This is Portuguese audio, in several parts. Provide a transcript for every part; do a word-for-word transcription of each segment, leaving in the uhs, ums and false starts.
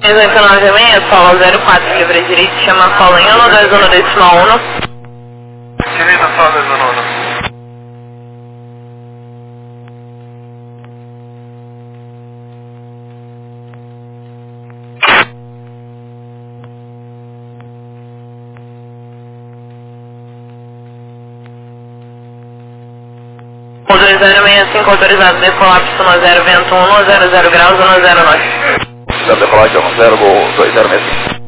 oito nove seis, Paulo zero quatro, livre direito, chama Paulo em um dois um decimal um. Direito só dois um um. O dois zero seis cinco autorizado, decolar Y zero, vento um, zero zero graus, um zero nove. Deve decolar de um zero, gol dois zero seis cinco.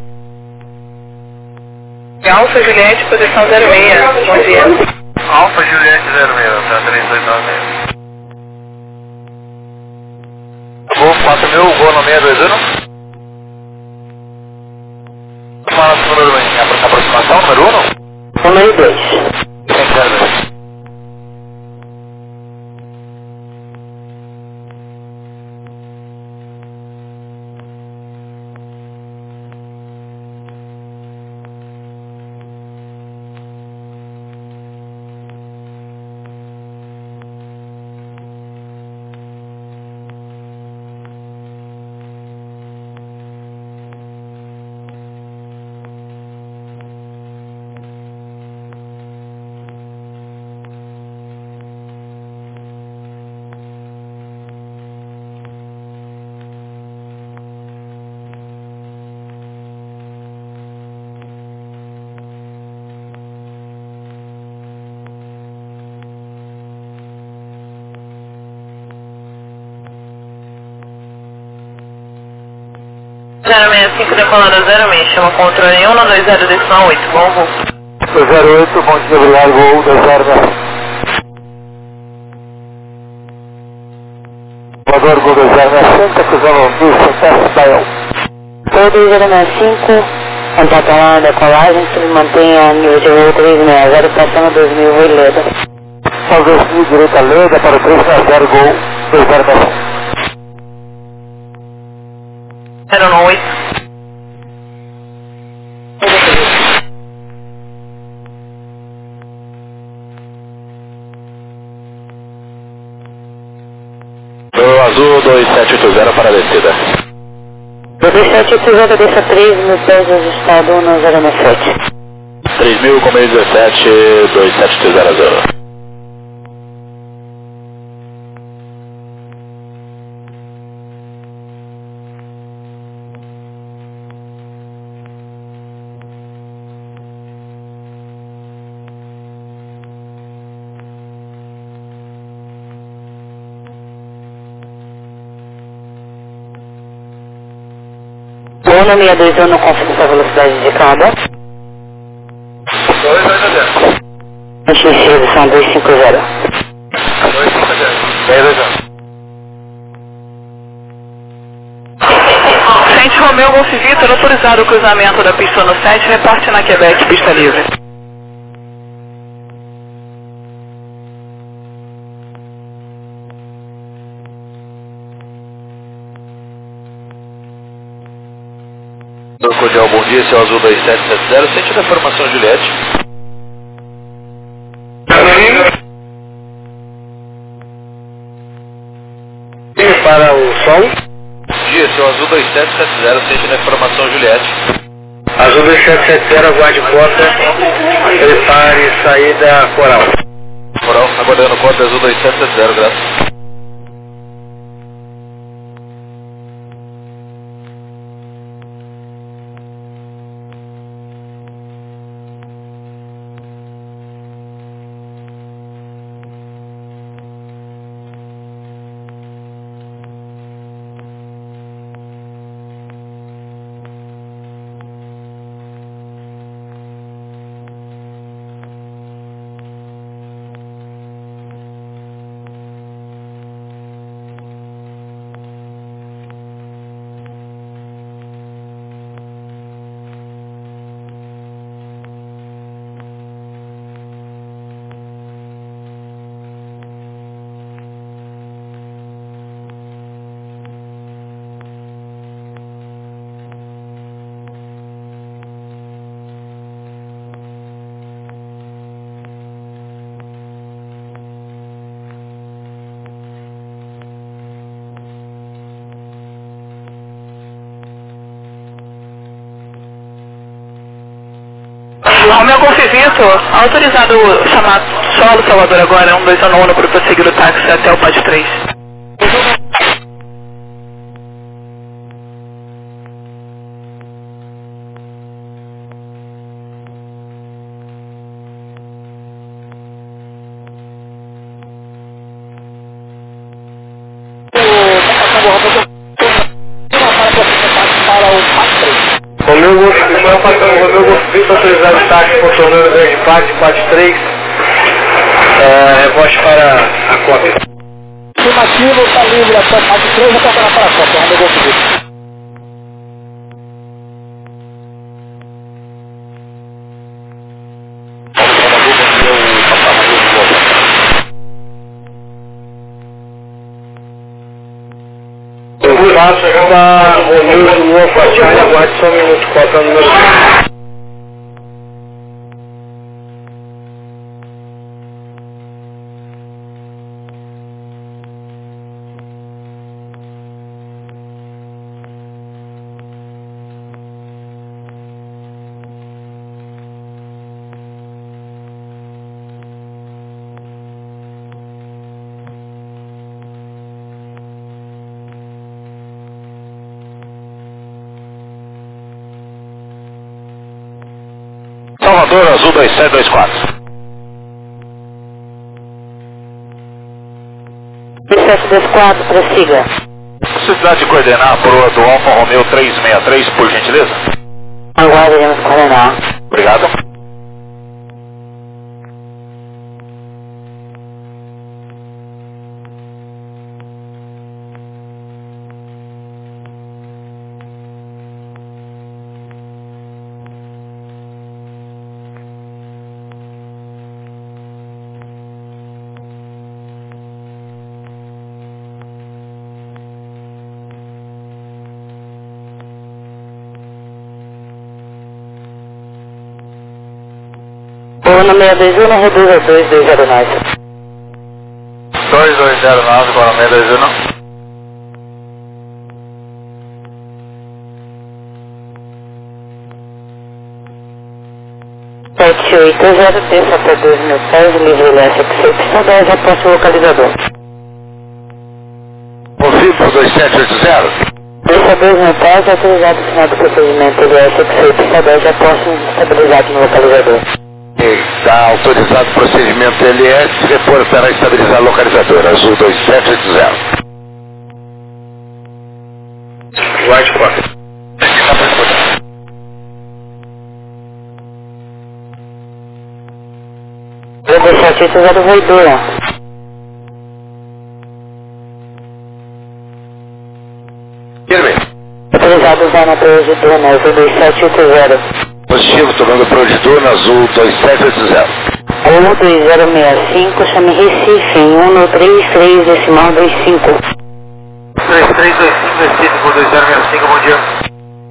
Alfa Juliette, posição zero seis, bom dia. Alfa Juliette zero seis, tá três dois nove seis. Gol quatro mil, gol no seis dois um. Fala o número um, aproximação, número um? Número dois. Quem quer ver? zero seis cinco, decolada zero seis, chama controle um dois zero decimal oito, bom voo. dois zero oito, bom dia, obrigado, gol dois zero seis. Voador, gol dois zero seis cinco, cruzando um bicho, teste, dial. Gol dois zero seis cinco, contato lá na decolagem, se mantenha nível de voo três seis zero, passando dois mil, voo Leda. Só dois mil, direita Leda, para o três seis zero, gol dois zero seis cinco. zero nove oito. Azul dois sete oito zero para a descida. dois sete oito zero, desça três mil pés, ajustado um zero nove sete. três mil com meio dezessete, dois sete oito zero zero. Gol no seis dois um, não confirma a velocidade de câmbio. dois dois zero. X são dois cinco zero. dois cinco zero. seis dois um. Frente Romeu Golf Vitor, autorizado o cruzamento da pista no sete, reparte na Quebec, pista livre. Cordial, bom dia, seu Azul dois sete sete zero, sentido da formação Juliette. Para o sol. Bom dia, seu Azul dois sete sete zero, sentido da formação Juliette. Azul dois sete sete zero, aguarde porta. Prepare saída coral. Coral, aguardando porta Azul dois sete sete zero, graças. Romeu Confivito, autorizado chamar solo Salvador agora, um dois um nono para prosseguir o táxi até o pódio três. Romeu Confivito, autorizado de táxi, contornando grande parte, parte três, é, rebote para a cópia. Afirmativo, está livre, a parte três, vai tocar para a cópia, Romeu Confivito. Está chegando a Romeu do Lua Fatiani, aguarde só um minuto, cota número três. Salvador, Azul dois sete dois quatro. dois sete dois quatro, prossiga. Possibilidade de coordenar a proa do Alfa Romeo três seis três, por gentileza? Aguarde, iremos coordenar. Obrigado. O número seis dois um, reduz a dois dois zero nove. dois dois zero nove, para seis dois um. sete oito zero, desça até dois mil pés, livre leste, pista dez, aposto o localizador. Confirmo dois sete oito zero. Desça dois mil pés, autorizado o final do procedimento, L S X pista dez, aposto estabilizado no localizador. Está autorizado o procedimento L S, repor para estabilizar o localizador, Azul dois sete oito zero. White quatro. dois sete oito zero, voidora. Firme. Autorizado usar na torre de Duna, Azul dois sete oito zero. Positivo, tomando pro de turno, Azul dois sete oito zero. um dois zero seis cinco, chame Recife em um três três decimal dois cinco. três três dois cinco, Recife por dois zero seis cinco, bom dia.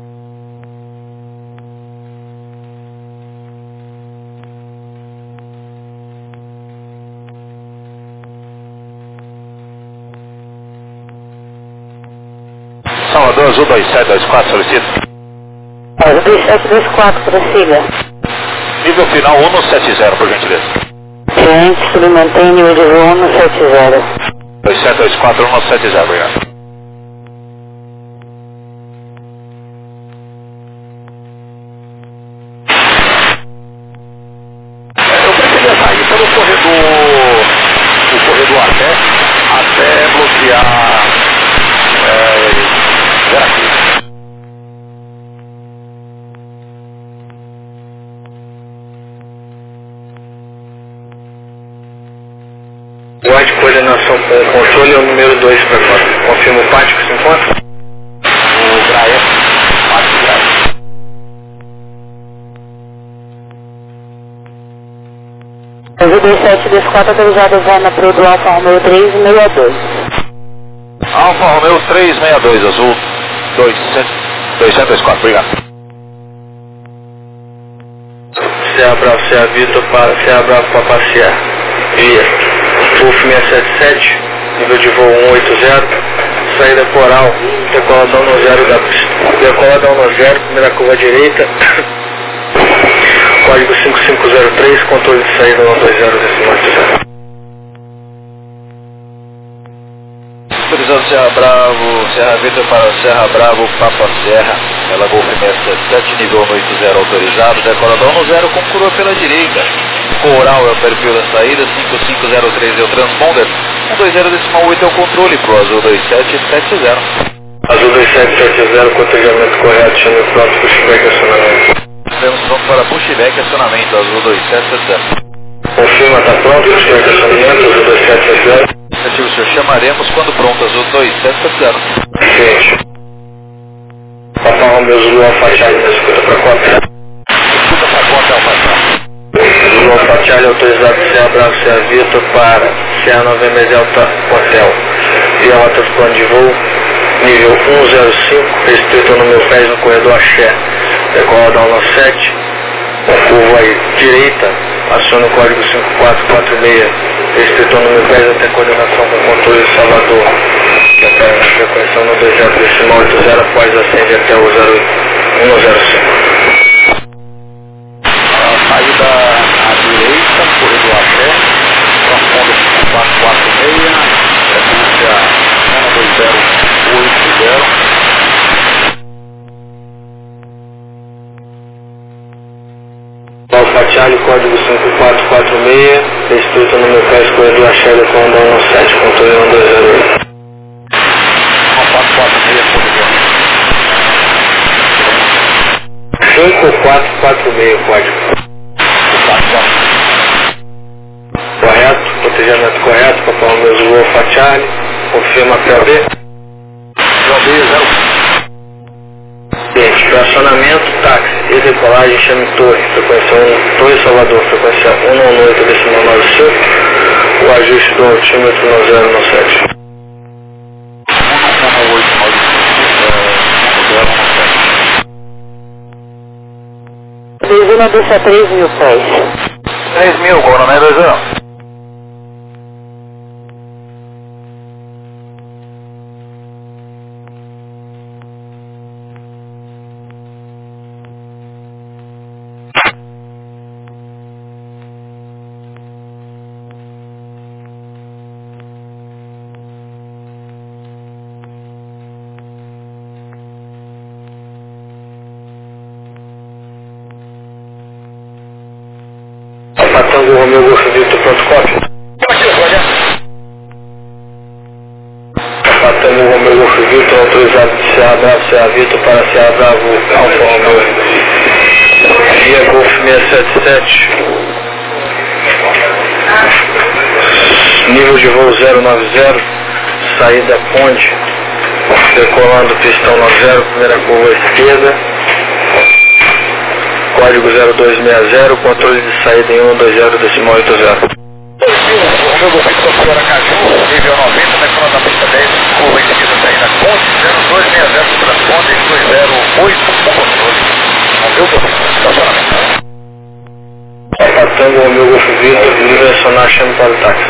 Salvador, Azul dois sete dois quatro, solicito. Azul dois sete dois quatro, prossiga. Nível final um sete zero, por gentileza. Cliente, submantém nível de voo um sete zero. dois sete dois quatro um sete zero, obrigado. Eu preferia sair pelo corredor, o corredor até, até bloquear é, Veracruz. Guarde coordenação com o controle é o número dois para agora. Confirma o pátio que se encontra? O Graé, pátio Graé. Azul dois sete dois quatro, autorizado usar na torre do Alfa Romeo três seis dois. Alfa Romeo três seis dois, Azul dois sete dois quatro, obrigado. C A Bravo, C A Vitor para C A Bravo para passear. Via U F seiscentos e setenta e sete, nível de voo cento e oitenta, saída coral, decoladão no zero da pista. Decoladão no zero, primeira curva direita. código cinco cinco zero três, controle de saída um dois zero decimal oito zero. Autorizado Serra Bravo, Serra Vitor para Serra Bravo, Papa Serra, ela Golf seis sete sete, nível oito zero autorizado, decorador no zero com curva pela direita. Coral é o perfil da saída, cinco cinco zero três é o transponder, um dois zero decimal oito é o controle pro Azul dois sete sete zero. Azul dois sete sete zero, cotejamento correto, chame pronto, pushback acionamento. Temos pronto para pushback acionamento, Azul dois sete sete zero. Confirma, está pronto, pushback acionamento, Azul dois sete sete zero. Negativo, senhor, chamaremos quando pronto, Azul dois sete sete zero. Gente. Papai Romeu Zulu Alfa Charlie, escuta para cópia. Escuta para cópia, Alfa Charlie. Zulu Alfa Charlie, autorizado Serra Bravo, Serra Vitor para Serra Nova M Delta Hotel. Via rota do plano de voo, nível um zero cinco, restrito ao número pés no corredor Axé. Decola da um sete, curva aí, direita, aciona o código cinco quatro quatro seis, restrito ao número dez até coordenação com o controle de Salvador. Detalhe na frequência um dois zero decimal oito zero, após ascende até o zero um zero cinco. A saída à direita, corredor Axé, transponder cinco quatro quatro seis, frequência um dois zero oito zero. Alfa Charlie, código cinco quatro quatro seis, restrito no meu pé, corredor Axé, com um sete, controle um dois zero oito. quatro quatro seis, cinco quatro quatro seis, código. Correto, cotejamento correto, Papai Romeu Zulu Alfa Charlie, confirma P O B. P O B zero. Gente, fracionamento, táxi e decolagem, chame torre, frequência um, Torre Salvador, frequência um oito decimal nove cinco, o ajuste do altímetro no zero no sete. um oito nove cinco, Dezena deixa três mil pés. três mil, coronel dois zero. Tango Romeu Golf Vitor, pronto, cópia. Tango Romeu Golf Vitor, autorizado de Serra Bravo, Serra Vitor para Serra Bravo, Alfa Romeu. Via Golf seis sete sete. Nível de voo zero nove zero, saída Ponte, decolando pistão nove zero, primeira curva à esquerda. Código zero dois seis zero, controle de saída em um dois zero decimal oito zero. Romeu Golf Vitor para Caju, nível noventa, decolando a pista dez, curva em seguida saída Ponte, zero dois seis zero, transponder dois zero oito, com controle. Romeu Golf Vitor, estacionamento. Tango Romeu Golf Vitor, direcionar chame para o táxi.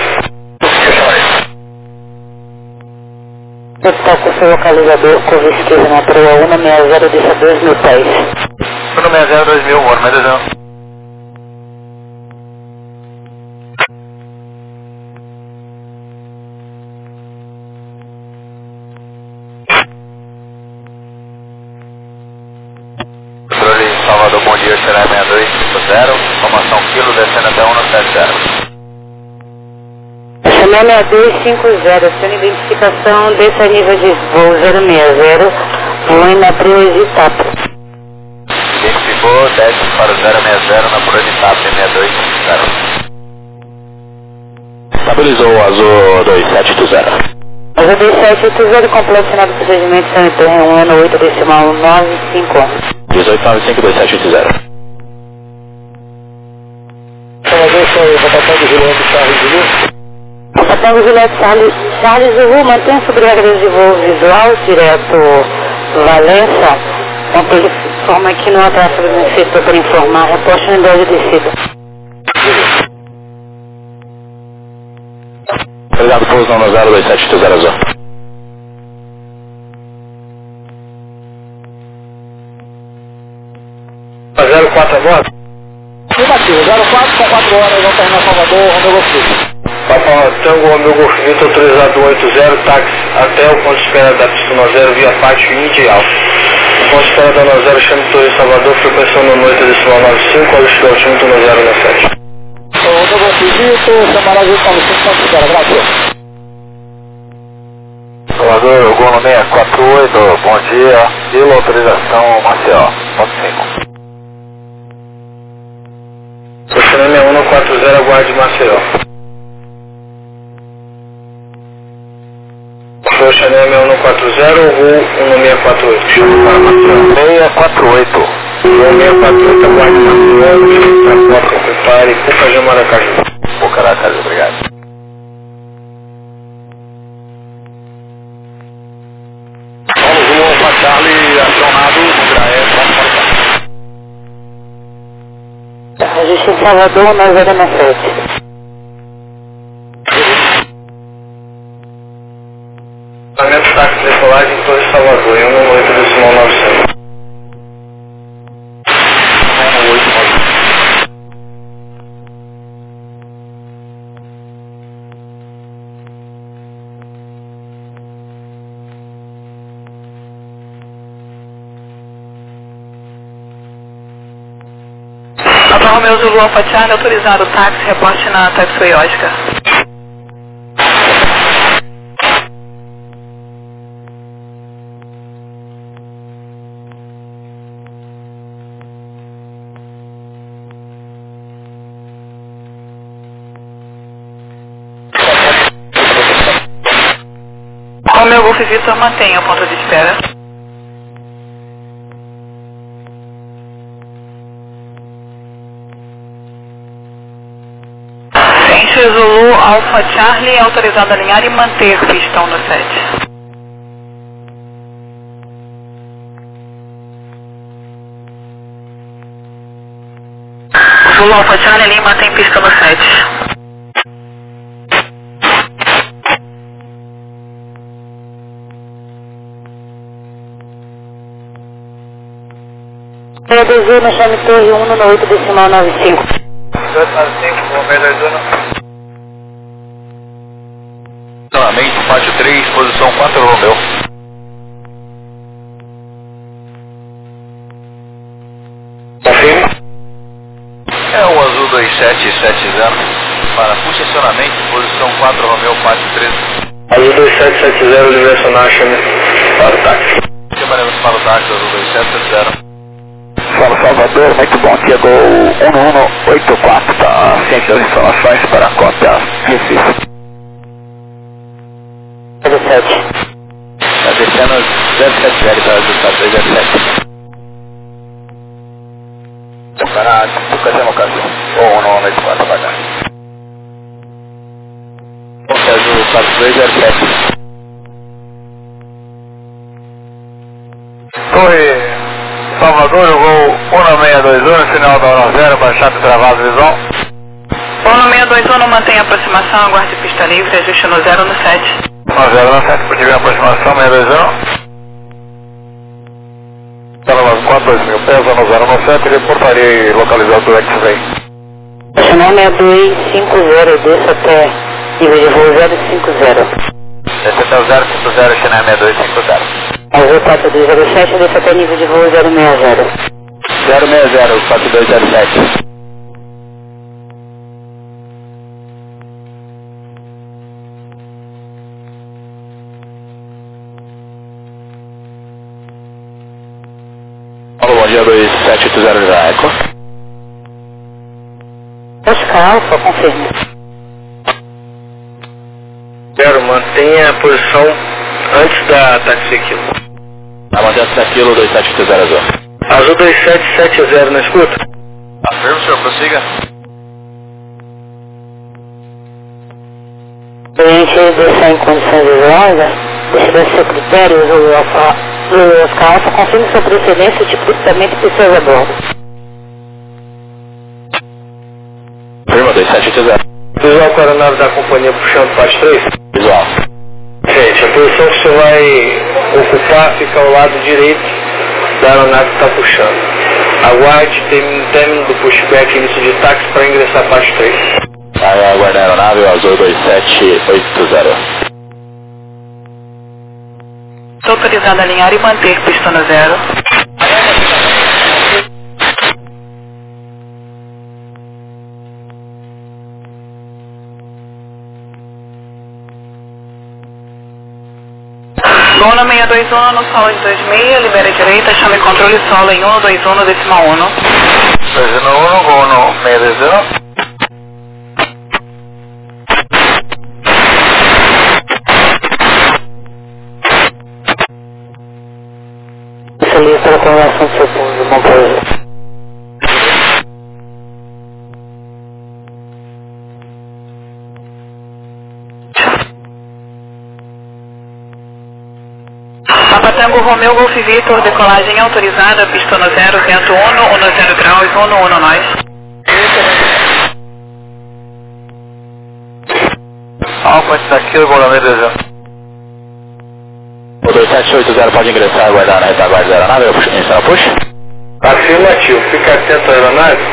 Está com o seu localizador, curva esquerda na proa um seis zero, deixa dois mil pés. um seis zero dois mil, agora mais dois. Controle Salvador, bom dia, será seis dois cinco zero, informação quilo, descendo até um sete zero. Chamei seis dois cinco zero, sendo identificação desse nível de voo zero seis zero, voando na primeira etapa. Identificou, desce para o zero seis zero na pura de etapa, seis dois cinco zero. Estabilizou o Azul dois sete oito zero. Azul dois sete oito zero, completo do procedimento sanitário um ano oito decimal nove cinco. dezoito nove cinco dois sete oito zero. Papatango Juliette Charles Zulu. Papatango Juliette Charles, Charles Zulu, mantém sobre a grade de voo visual, direto Valença, controle de forma que não atrasa o benefício para informar, reposta unidade de descida. Obrigado, pouso não zero dois sete oito zero Azul. zero quatro agora? Negativo, zero quatro, são quatro horas, vão terminar Salvador, Romeu Golf Vitor. Papa Tango, Romeu Golf Vitor, autorizado um oito zero, táxi até o ponto de espera da pista nove zero, via pátio Índia e Alfa. O ponto de espera da nove zero, chame Torre Salvador, frequência no oito decimal nove cinco, altitude altímetro nove zero nove sete. Romeu Golf Vitor, Samará Vitor, nove cinco, ponto de espera, graças. Salvador, Golo seis quatro oito, bom dia, pela autorização Maceió, ponto cinco. Oceanâmia um não quatro zero, aguarde Maceió. Oceanâmia um não quatro zero, Ru um seis quatro oito, chama para Maceió. seis quatro oito. um seis quatro oito, aguarde Maceió, transporte, prepare, Pucajão, Maracaju. Pucaracaju, obrigado. Charlie, acionado, Graé, vamos para cá. Registro em Salvador, nove zero nove sete. Lançamento táxi de decolagem em Torre Salvador, em um oito decimal nove cinco. um oito nove cinco. Romeu Zulu Alfa Charlie, autorizado táxi, reporte na Taxiway Oscar. Romeu Golf Vitor, mantenha o ponto de espera. Zulu Alfa Charlie, autorizado a alinhar e manter pistão no sete. Zulu Alfa Charlie, alinha e mantém pistão no sete. Reduziu no chame Torre um no oito decimal nove cinco. dois nove cinco, Romeu dois um. Estacionamento, pátio três, posição quatro, Romeu. Confirma. É o azul dois sete sete zero. Para estacionamento, posição quatro, Romeu, pátio três. Azul dois sete sete zero, direcionar, chame para o táxi. Chamaremos para o táxi, azul dois sete sete zero. Fala Salvador, muito bom, chegou um um oito quatro, tá ciente das informações para a cópia Recife. zero sete. Está descendo zero sete zero para ajustar zero sete. Para Pucajão, Macaju, ou um um oito quatro para cá. Azul quatro dois zero sete. Torre Salvador, jogou um seis dois um, sinal da hora zero, baixado e travado visão. um seis dois um, mantém a aproximação, aguarde pista livre, ajuste no zero no sete. nove zero nove sete, por tiver aproximação, seis dois um. Para quatro dois mil pés, no zero nove sete, reportaria localizado do X-Ray. Nacional seis dois cinco zero, desça até nível de voo zero cinco zero. Desce até o zero cinco zero, China seis dois cinco zero. Azul quatro dois zero sete, desça até nível de voo zero seis zero. zero seis zero, quatro dois zero sete. Alô, bom dia, dois sete oito zero já, Eco. Oscar Alfa, confirma. Zero, mantenha a posição antes da táxi aquilo. Na manter daquilo, dois sete oito zero azul. Azul dois sete sete zero, não escuta? Afirma, senhor, prossiga. Cliente deixar em condições visuais, deixa ver seu critério, o Alfa, o Oscar Alfa, confirme sua procedência e tipo de equipamento que pessoas a bordo. Afirma, dois sete oito zero. Visual com a aeronave da companhia puxando parte três? Visual. Gente, a posição que você vai ocupar fica ao lado direito da aeronave que está puxando. Aguarde término do pushback início de táxi para ingressar parte três. Vai aguardar a aeronave, Azul dois sete oito zero. Estou autorizado a alinhar e manter pista no zero. Luna seis dois um no solo de dois seis, libera direita, chame controle solo em um dois um no decimal um. dois um um, Gono seis dois zero. Feliz pela conversa do seu povo, bom povo. Tango Romeu Golf Victor, decolagem autorizada, pista no zero, vento um, um no zero graus, um no um no nós. Alfa, está aqui o Gono seis dois zero. O dois sete oito zero pode ingressar e aguardar na retaguarda da aeronave, eu iniciar a push? Afirmativo, fica atento à aeronave.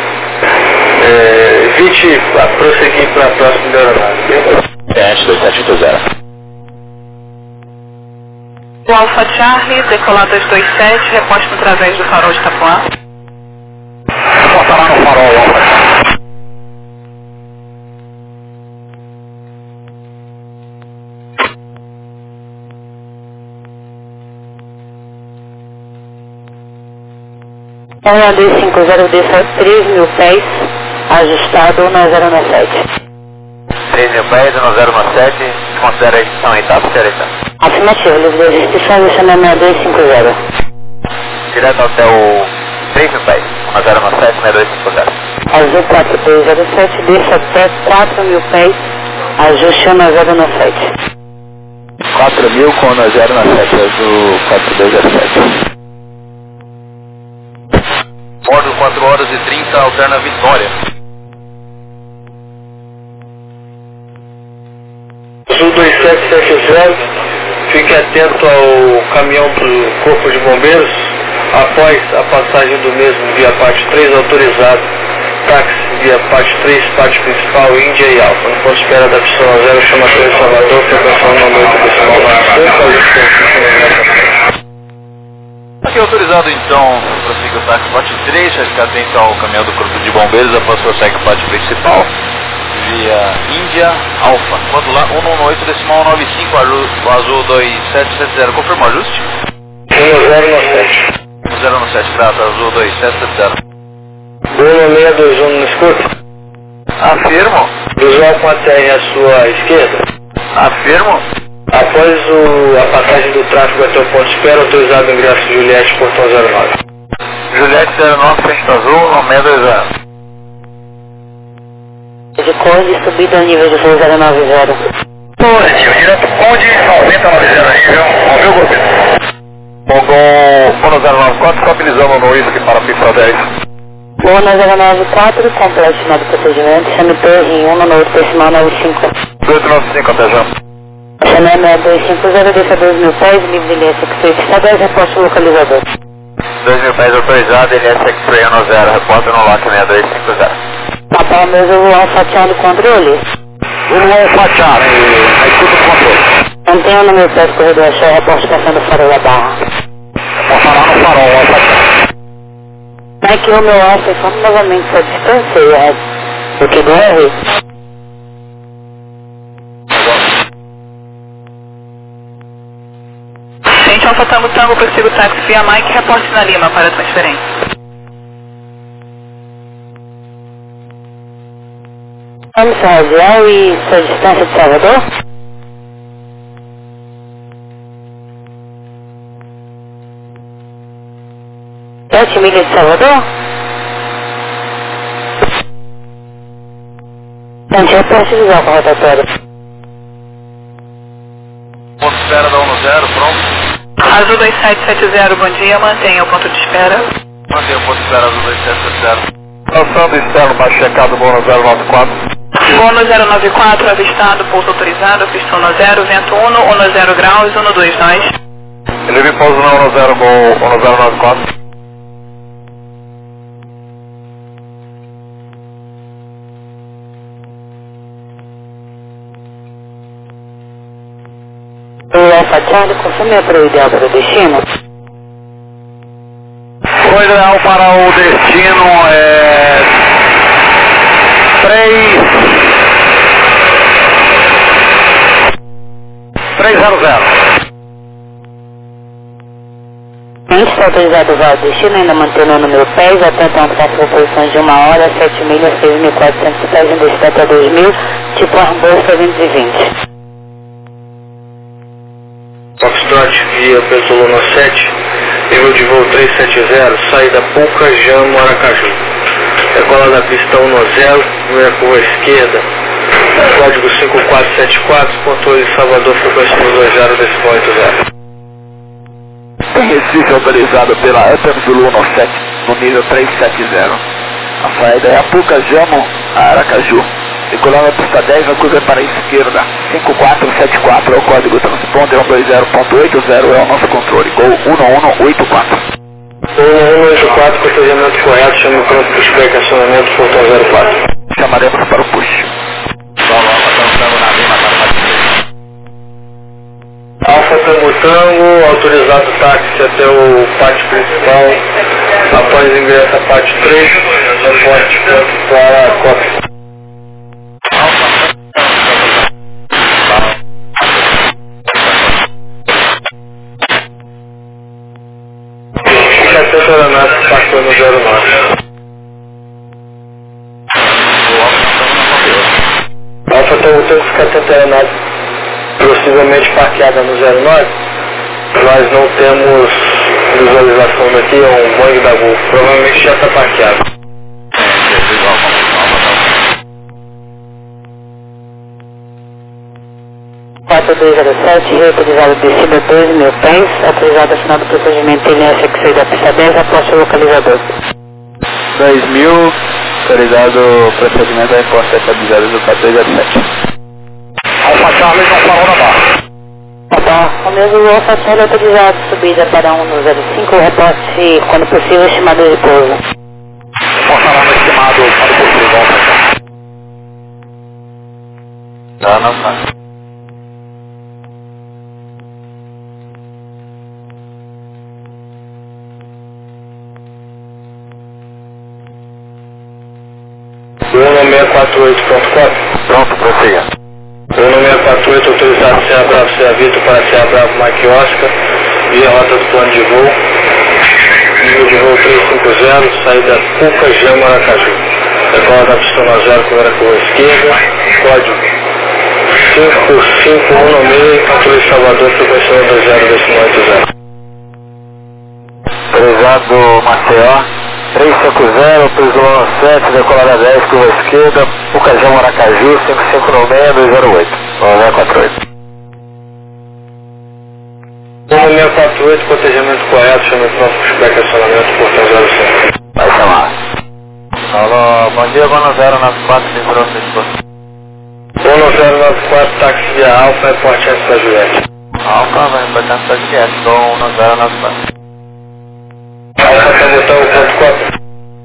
É, evite a prosseguir para a próxima da aeronave. É, dois sete oito zero. O Alfa Charlie, decolar dois dois sete, reposta através do farol de Itapuã. Reposta lá no farol, Alfa. Um A D cinco zero D três mil pés, ajustado no zero no sete. três mil pés, no zero no sete, considera a edição em etapa, direita. Afirmativo, livre das restrições, eu chamo seis dois cinco zero. Direto até o três mil pés, no zero no sete, seis dois cinco zero. Azul quatro dois zero sete, desça até quatro mil pés, ajuste no zero no sete. quatro mil com no zero no sete, Azul quatro dois zero sete. Bordo quatro horas e trinta, alterna Vitória. Azul dois sete sete zero, fique atento ao caminhão do Corpo de Bombeiros, após a passagem do mesmo via parte três, autorizado, táxi via parte três, parte principal, Índia e Alfa. No ponto de espera da pista zero, chama Torre Salvador, frequência no oito decimal nove. Aqui autorizado então, prossiga o táxi parte três, já fica atento ao caminhão do Corpo de Bombeiros, após prossegue o parte principal. Via Índia, Alfa. Quando lá, um um oito decimal nove cinco, o Azul dois sete sete zero. Confirma o ajuste? um zero no sete. um zero no sete, trata, Azul dois sete sete zero. Bruno seis dois um no escuta. Afirmo. Visual com a T R à sua esquerda. Afirmo. Após o, a passagem do tráfego até o ponto de espera, autorizado o ingresso de Juliette, portão zero nove. Juliette zero nove, frente azul, no seis dois zero. De Conde, subida ao nível de voo zero nove zero. Positivo, direto Conde, noventa noventa nível, ouviu, Gomes? Bom, zero nove quatro, estabilizando no uísque para pista dez. Luna zero nove quatro, complete modo de procedimento, chame Torre em um no oito decimal nove cinco. oito nove cinco, até já. Chame seis dois cinco zero, desça dois mil pés, livre de linha X-Ray, está dez, reposto localizador. dois mil pés autorizado, L S X-Ray no zero, repórter no lock seis dois cinco zero. Papai, meu voo alfateando o controle? Vamos alfatear, aí escuta o controle. Mantenha no meu pé, corredor Axé, reposto passando o farol da barra. Vamos parar no farol, alfatear. É que o meu alfa, informe novamente sua distância e é do que do R. Gente, Alfa Tango Tango, prossiga o táxi via Mike, reporte na Lima para transferência. Vamos ao radial e sua distância de Salvador? Sete milhas de Salvador? Gente, eu posso utilizar com a rotatória. Ponto de espera da um zero, pronto. Azul dois sete sete zero, bom dia, mantenha o ponto de espera. Mantenha o ponto de espera, Azul dois sete sete zero. Lançando externo, baixo checado, Bono zero nove quatro. Bono zero nove quatro, avistado, pouso autorizado, pistão no zero, vento um, um no zero graus, um no dois nós. Ele me pouso no um zero, Gol um zero nove quatro. Alfa Charlie, confirme para o ideal para o destino. O ideal para o destino é três três zero zero. Está autorizado o voo ao destino, ainda mantendo o número P E S, atento a um tráfego posições de uma hora, sete milhas, seis mil e quatrocentos pés, intensidade a dois mil, tipo Airbus trezentos e vinte. Foxtrot, via Pesolona sete, nível de voo trezentos e setenta, saída Puca, Jamo, Aracaju. Decola da pista um no zero, primeira curva esquerda, código cinco quatro sete quatro, controle Salvador, frequência dois zero, decimal oito zero. Tem Recife autorizado pela F M Zulu sete no nível trezentos e setenta. A saída é Apuca, Jamo, Aracaju. Decolando a pista dez, a curva é para a esquerda. cinco quatro sete quatro é o código transponder, um dois zero ponto oito zero é o nosso controle. Gol um um oito quatro. um um oito quatro, procedimento correto, chama o pronto para explicacionamento, portão zero quatro. Chamaremos para o push. Alfa Tango Tango, autorizado táxi até o pátio principal. Após ingresso a pátio três, reporte para a cópia. Fica atento ao Renato, passou no zero nove. Alfa Tango Tango, fica atento ao Renato. Possivelmente parqueada no zero nove, nós não temos visualização daqui, é um Boeing da Gol, provavelmente já está parqueado. quatro dois zero sete, reautorizado descida doze mil pés, autorizado a final do procedimento N S X da pista dez, aposta o localizador. dois mil, autorizado procedimento da resposta estabilizada do quatro dois zero sete. Alfa Charlie, não parou na barra. Tá bom, o mesmo Alfa Charlie autorizado, subida para um no zero cinco, reporte quando possível, estimado de pouso. Forçará estimado para o possível, Alfa Charlie. Tá, não tá. um seis quatro oito ponto quatro. Pronto, prossiga. um seis quatro oito, autorizado Serra Bravo, Serra Vitor para Serra Bravo, Mike Oscar, via rota do plano de voo, nível de voo trezentos e cinquenta, saída Puca, Jamo, Aracaju. Decola da pista um zero, primeira curva esquerda, código cinco cinco um seis, controle Salvador, frequência dois zero, decimal oito zero. Autorizado Maceió, trezentos e cinquenta, Pesolona sete, decolada dez, curva esquerda, Pucajão, Aracaju, cinco cinco nove seis, dois zero oito, nove quatro oito. um seis quatro oito, protegimento correto, chama o próximo explicacionamento, portão zero cinco. Vai chamar. Alô, bom dia, Bono zero nove quatro, segurou seu esposo. um zero nove quatro, táxi via Alfa, reporte antes da Juliette. Alfa, vai importante para Juliette, sou um zero nove quatro. Alfa Tango Tango, ponto quatro.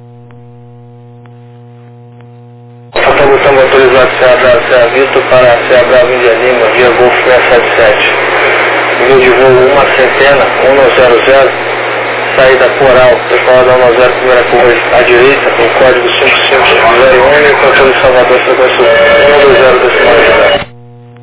Alfa Tango Tango, autorizado Serra Bravo, Serra Vitor para Serra Bravo, Índia Lima, via Golf seiscentos e setenta e sete. Nível de voo uma centena, um zero zero, saída Coral, decolada um zero, primeira curva à direita, com código cinco cinco zero um e controle Salvador, frequência um dois zero, decimal zero.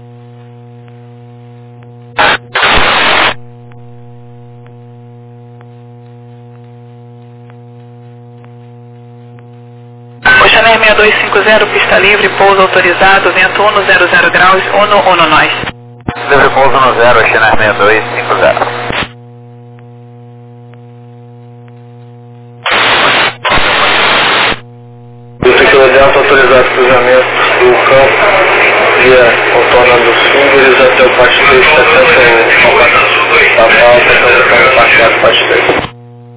Oceaner seis dois cinco zero, pista livre, pouso autorizado, vento um zero zero graus, um um nós. Livre pouso no zero, Oceaner seis dois cinco zero. Vitor Kilo Delta, autorizado cruzamento do campo via Autona do Símbolis até o Pátio três, setenta o Naval, tentando o Pátio Pátio três.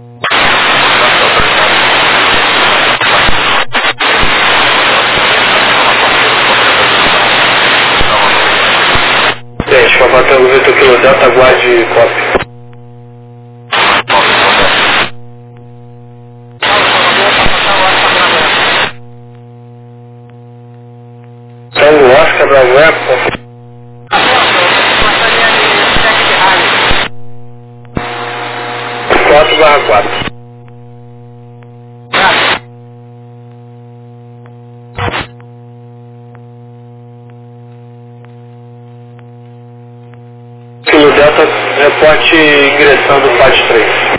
Gente, Papatango Vitor Kilo Delta, aguarde cópia. Tango Oscar Bravo Eco. barra quatro. Kilo Delta, reporte ingressando do P A T três.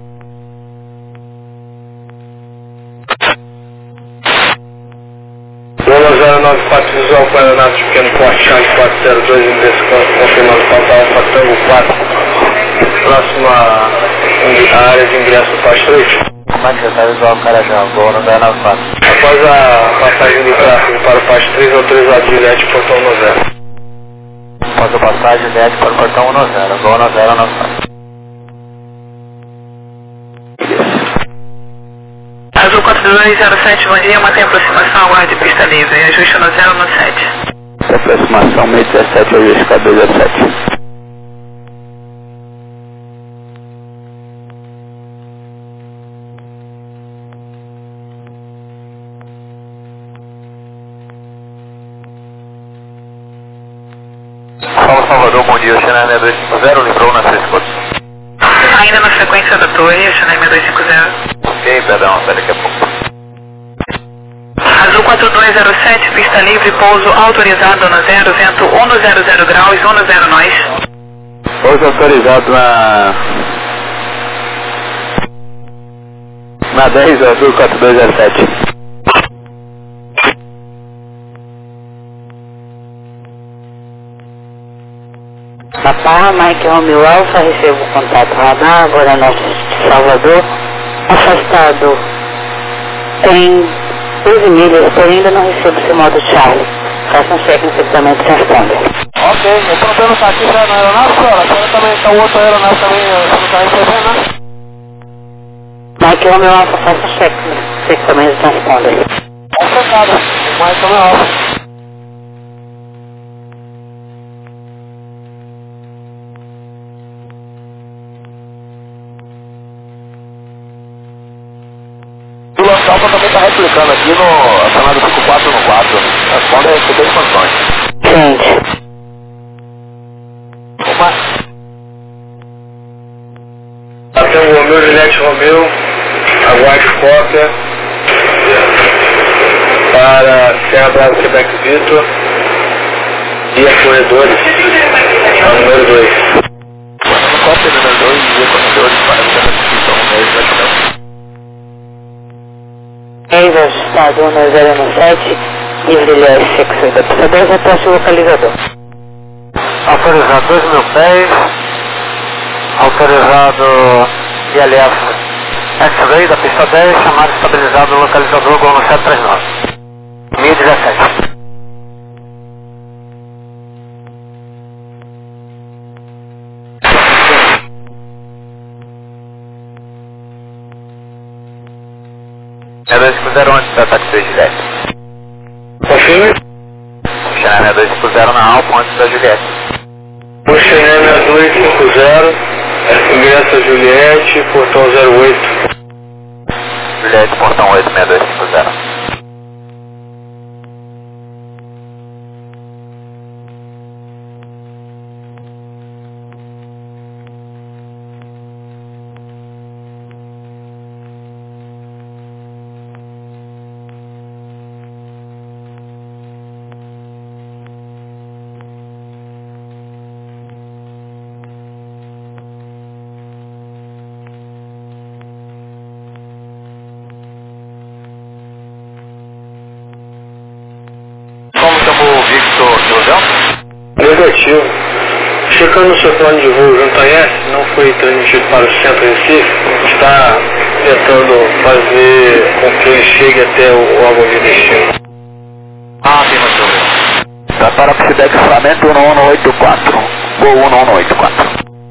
Lula zero nove quatro visual para aeronaves pequeno porte, Charlie quatro zero dois, ingresso confirmando Papa Alfa Tango quatro, próximo à área de ingresso do P A T três. Como é que você está visual Carajá, voo no zero nove quatro? Após a passagem do tráfego para o P A T três, autorizado Juliette, portão no zero. Após a passagem, Juliette para o portão um zero, voo no zero nove quatro. Azul quatro dois zero sete, bom dia, mantém a aproximação, aguarde pista livre, ajuste no zero no sete. Aproximação meio dezessete, ajuste K dois zero sete. Paulo Salvador, bom dia, o China seis dois cinco zero, lembrou na seis quatro. Ainda na frequência da torre, China seis dois cinco zero. Ok, perdão, até daqui a pouco. Azul quatro dois zero sete, pista livre, pouso autorizado no zero, vento um no zero zero graus, um no zero nós. Pouso autorizado na... Na dez, Azul quatro dois zero sete. Papá, Mike Romeo Alfa, recebo o contato radar, agora norte de Salvador, afastado, tem doze milhas, porém ainda não recebo esse modo Charlie. Faça um check no equipamento e responda. Ok, o problema está aqui já na aeronave, senhora? A senhora também está o outro aeronave também, você não está recebendo, né? Mike Romeo Alfa, faça um check no equipamento e responda. Acertado, Mike Romeo Alfa. O local também está replicando aqui no acionado cinco quatro no quatro. Responde aí, três condições. Gente. Uma. Até o Romeu, Juliette Romeu, aguarde cópia para Serra Brava, Quebec Vitor e a corredores, a número dois. Cópia número dois e a corredores para a descrição no meio da chave. Eis ajustado um no zero no sete, livre L S sexo da pista dois, aposto o localizador. Autorizado dois mil pés, autorizado I L F X-Ray da pista dez, chamado estabilizado no localizador Gol no sete três nove, mil e dezessete. É dois cinco zero antes do ataque da Juliette. Confirme. China dois cinco zero na Alfa antes da Juliette. O China dois cinco zero, ingresso Juliette, portão zero oito. Juliette, portão oito seis dois cinco zero. Como chamou o Victor José? Negativo. Checando o seu plano de voo junto a S, não foi transmitido para o centro de Recife, está tentando fazer com que ele chegue até o órgão de destino. Ah, tem mais problema. Tá para feedback Flamengo um um oito quatro. Voo um um oito quatro.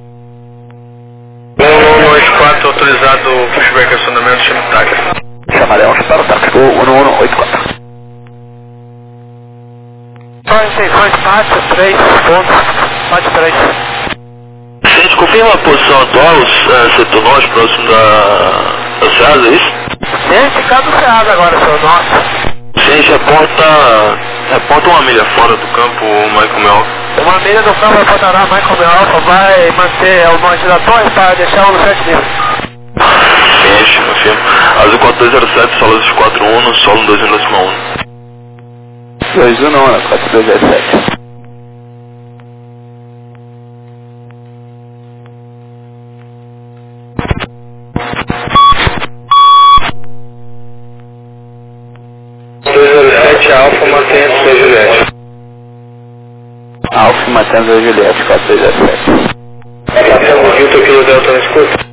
um um oito quatro autorizado pushback acionamento time táxi. Chamaremos para o táxi Voo um um oito quatro. Intenções P A T três, pontos, P A T três. Gente, confirma a posição atual, uh, setor norte, próximo da, da Ceasa, é isso? Gente, cá do Ceasa agora, seu norte. Gente, reporta, reporta uma milha fora do campo, o Michael Mel. Uma milha do campo vai parar, Michael Mel Alfa vai manter o monte da torre para deixar o no sete livre. Ciente, confirmo. Azul quatro dois zero sete, solo Azul quatro um um, solo dois um dois um. dois um um, quatro dois zero sete. dois zero sete, Alfa, mantenha a sua Juliette. Alfa, mantenha a sua Juliette, quatro dois zero sete. Passando Vitor, Kilo Delta, não escuta?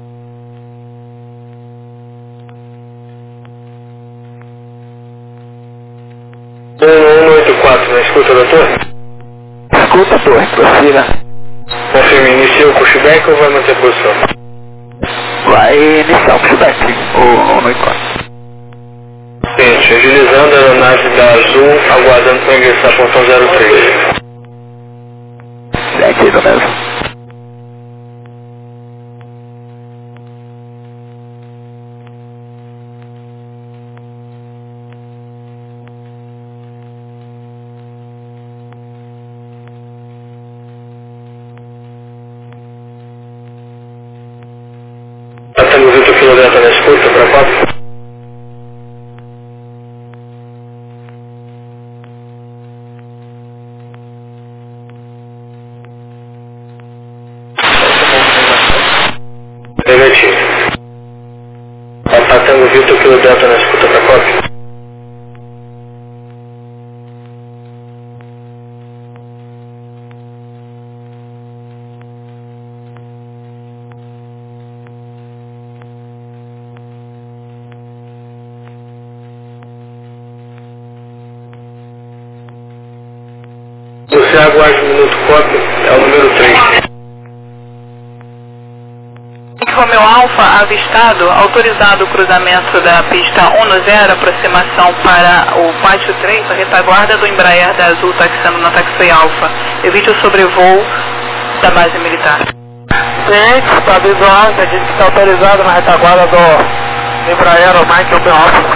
um um oito quatro, não escuta, doutor? Escuta, torre, prossiga. Confirme, inicia o pushback ou vai manter a posição? Vai iniciar o pushback, ou não importa. Gente, agilizando a aeronave da Azul, aguardando para ingressar portão zero três. Sentido mesmo. Estamos Vitor, Kilo Delta, na escuta, para quatro. Negativo. Tango Vitor, Kilo Delta, na escuta para quatro. Você aguarde um minuto, cópia, é o número três. Romeo Alfa avistado, autorizado o cruzamento da pista um no zero, aproximação para o pátio três, a retaguarda do Embraer da Azul taxiando na taxi Alfa. Evite o sobrevoo da base militar. Sim, está visual, a gente está autorizado na retaguarda do Embraer ou Mike Romeo Alfa.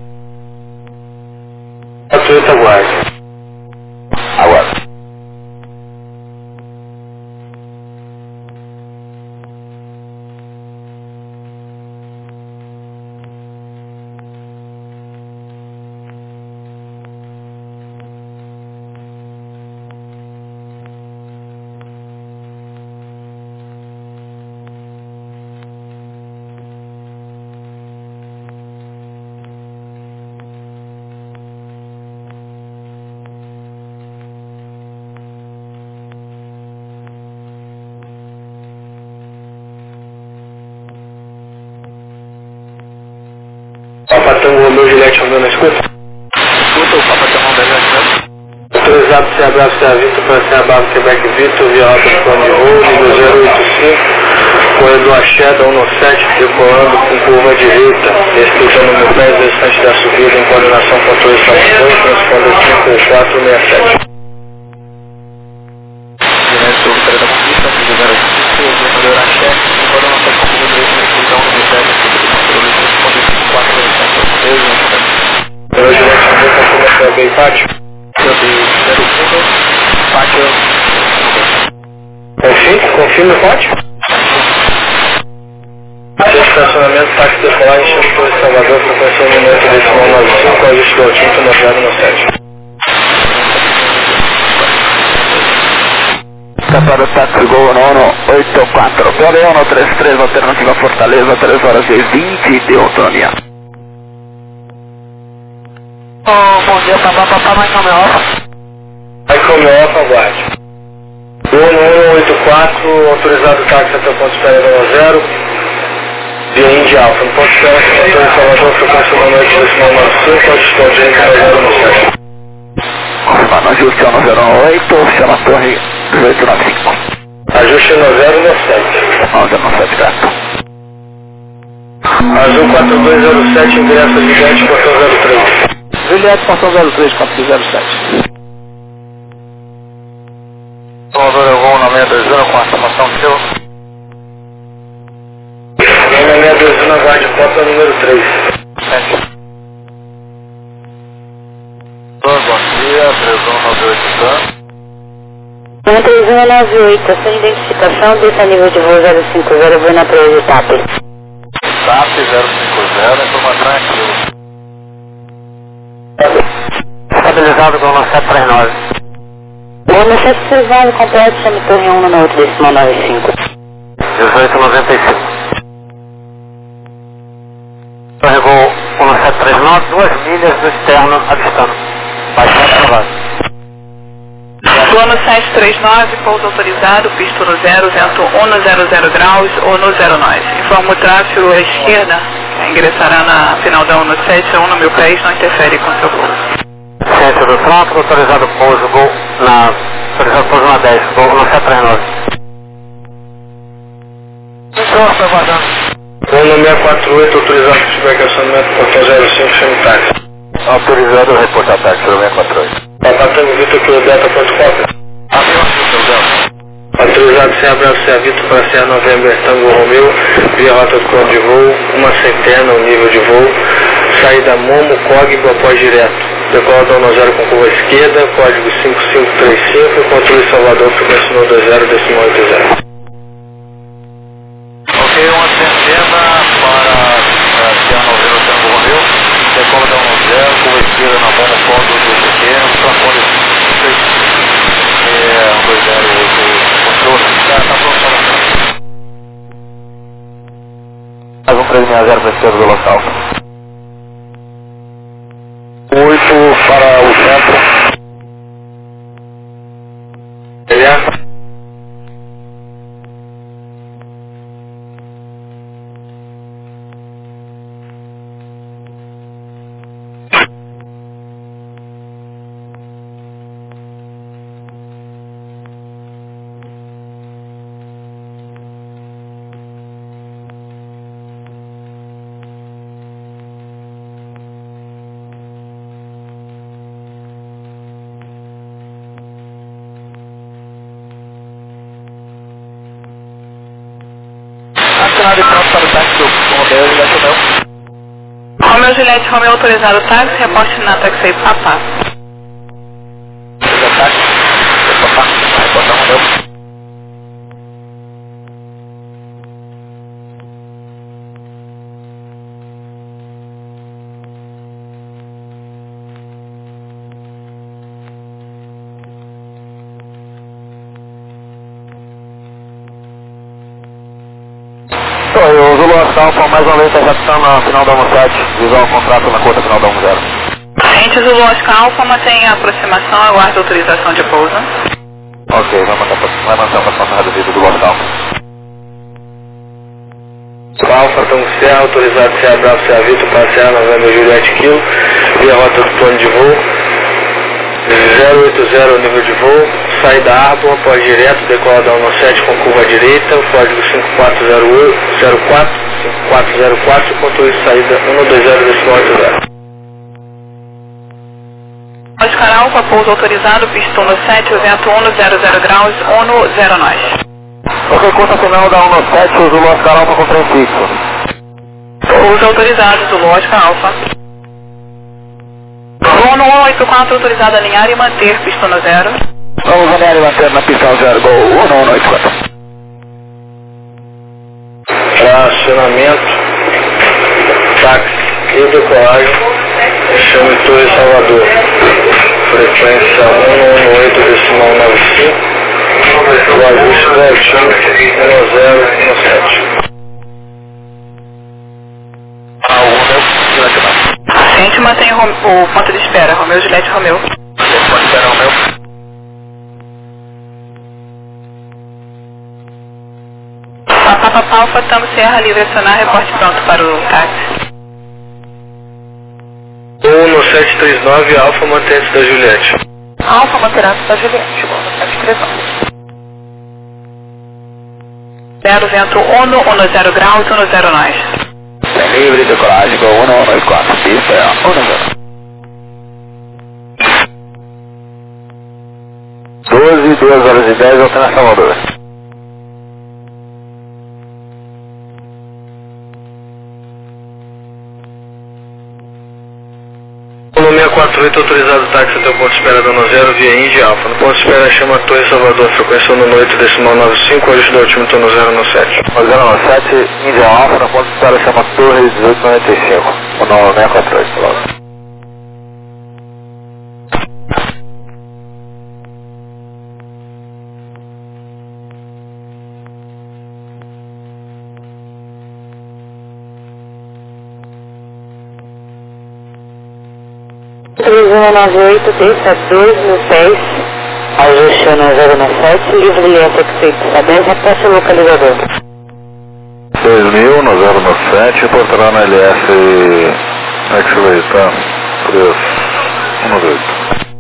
A sua retaguarda. Agora. Papa Tango Romeo Juliette, Romeo na escuta? Escuta o Papa Tango Romeo. Autorizado C abraço C A Vitor para C A Bravo Quebec Vitor, via rota de plano de voo, nível zero oito cinco, corredor Axé da um sete, decolando com curva direita, respeitando o meu pé no restante da subida em coordenação com a torre Salvador, transponder cinco quatro seis sete. Direto sobre da conquista, nível zero oito cinco, corredor Axé, em coordenação com a curva direita, respeitando o meu pé no restante da subida em coordenação com a torre Salvador. Romeo Juliette, Romeo, confirmação bem pátio. zero um, pátio. Confirma, confirma o pátio. Seu estacionamento, táxi decolar, enchendo Torre Salvador, frequência um minuto, decimal nove cinco, ajuste do altímetro nove zero nove sete. Capado táxi Gol um oito quatro, P B um três três, alternativa Fortaleza, três horas e vinte de autonomia. Oh, bom dia, Papa, Papa, Mike Romeo Alfa. Mike Romeo Alfa, aguarde. um um oito quatro, autorizado táxi até o ponto de espera da zero. Via Indy Alfa, no ponto de espera que o motor de Salvador, frequência um minuto, decimal nove cinco, ajuste do altímetro nove zero nove sete. Confirmando ajuste no zero oito, chama a torre dezoito nove cinco. Ajuste no zero nove sete. onze nove sete, gato. Azul quatro dois zero sete, ingresso Juliette, portão zero três. Juliette, portão zero três, quatro zero sete. Salvador, eu vou na meia dezena com a estimação seu. Na meia dezena, aguarde, porta número três. Sete. Bom dia, três um nove oito, um três um nove oito, sem identificação, desça nível de voo zero cinco zero, vou na três etapa. tá? TAP zero cinco zero, informação é aquilo. Estabilizado com o sete três nove. O sete três nove completo, chame torre um no note decimal nove cinco. dezoito noventa e cinco. Torre Gol um sete três nove, duas milhas do externo avistando. Baixando aprovado. Plano sete três nove, pouso autorizado, pista no zero, vento um no zero zero graus ou no zero nove. Informa o tráfego à esquerda, ingressará na final da um no sete, a um no mil pés, não interfere com seu pouso. Ciência do tráfego, autorizado pouso, Gol na... autorizado pouso na dez, Gol no sete três nove. Então, está vazando. um no seis quatro oito, autorizado feedback acionamento, portão zero cinco, chame táxi. Autorizado o reportar táxi pelo seis quatro oito. Papai Tango Vitor, Kilo Delta, ponto cópia. Autorizado Serra Bravo Serra Vitor para Serra Novembro Tango Romeu, via rota do plano de voo, uma centena, o nível de voo, saída Momo, Código após direto. Decolador no zero com curva esquerda, código cinco cinco três cinco, controle Salvador, frequência no dois zero, decimal oito zero. Ok, uma centena para Serra Novembro Tango Romeu, decolador no zero, curva esquerda na Momo, código do pequeno, transpone seis dois zero oito, controle, está pronto. Mais um três seis zero para a esquerda do local. oito para o centro. Beleza? Acionado e pronto para o táxi do Romeu, Juliette Romeu. Romeu Juliette, Romeu autorizado táxi, reporte na taxi Papá. Autorizado táxi, reportar, reportar Romeu. Oi, o Zulu Alfa, mais uma vez a recepção na final da um sete, visual o contrato na conta final da um zero. Ciente Zulu Oscar Alfa, mantém a aproximação, aguarda autorização de pouso. Ok, vai manter, vai manter a aproximação reduzida do Alfa. Alfa, Tango Serra, autorizado Serra Bravo Serra Vitor para Serra Novembro Juliette Kilo, via rota do plano de voo, zero oito zero nível de voo, saída Arbor, após direto, decolador no sete com curva direita, código cinco quatro zero quatro, cinco quatro zero quatro, controle de saída um dois zero, decimal oito zero. Oscar Alfa, pouso autorizado, pista no sete, vento um no zero zero graus, um no zero nove. Ok, conta final da um sete, o Zulu Oscar Alfa com trem fixo. Pouso autorizado, Zulu Oscar Alfa. Voo no um oito quatro, autorizado a alinhar e manter, pista no zero. Vamos alinhar e manter na pista zero, Gol um um oito quatro. Acionamento, táxi e decolagem, chame Torre Salvador, frequência um um oito decimal nove cinco, o ajuste certinho um zero um sete. Ah, o Romeu, Juliette Romeu. Ciente mantém o, Rom- o ponto de espera, Romeu Juliette Romeu. Pode esperar o meu. Papá Papá Alfa, Tango Serra, livre acionar, reporte pronto para o táxi. um no sete três nove, Alfa mantém-se da Juliette. Alfa, manterá-se da Juliette, chegou no sete três nove. Zero, vento um no um no zero graus, um no zero nove. Tem livre, decolagem, Gol um um oito quatro. Pista é um zero. doze, duas horas e dez, Alta Salvador. No seis quatro oito, autorizado o táxi até o ponto de espera dano zero, via Indy Alfa. No ponto de espera chama Torre Salvador, frequência no oito, decimal nove cinco, hoje do altimetro no zero no sete. zero no sete, Indy Alfa, no ponto de espera chama Torre dezoito noventa e cinco, o nove seis quatro oito, logo. três um nove oito, desça dois mil pés, ajuste no zero nove sete, livre de linha sexta dez, repete o localizador. dois mil no zero nove sete, portará na L S X-Ray, tá? três um nove oito.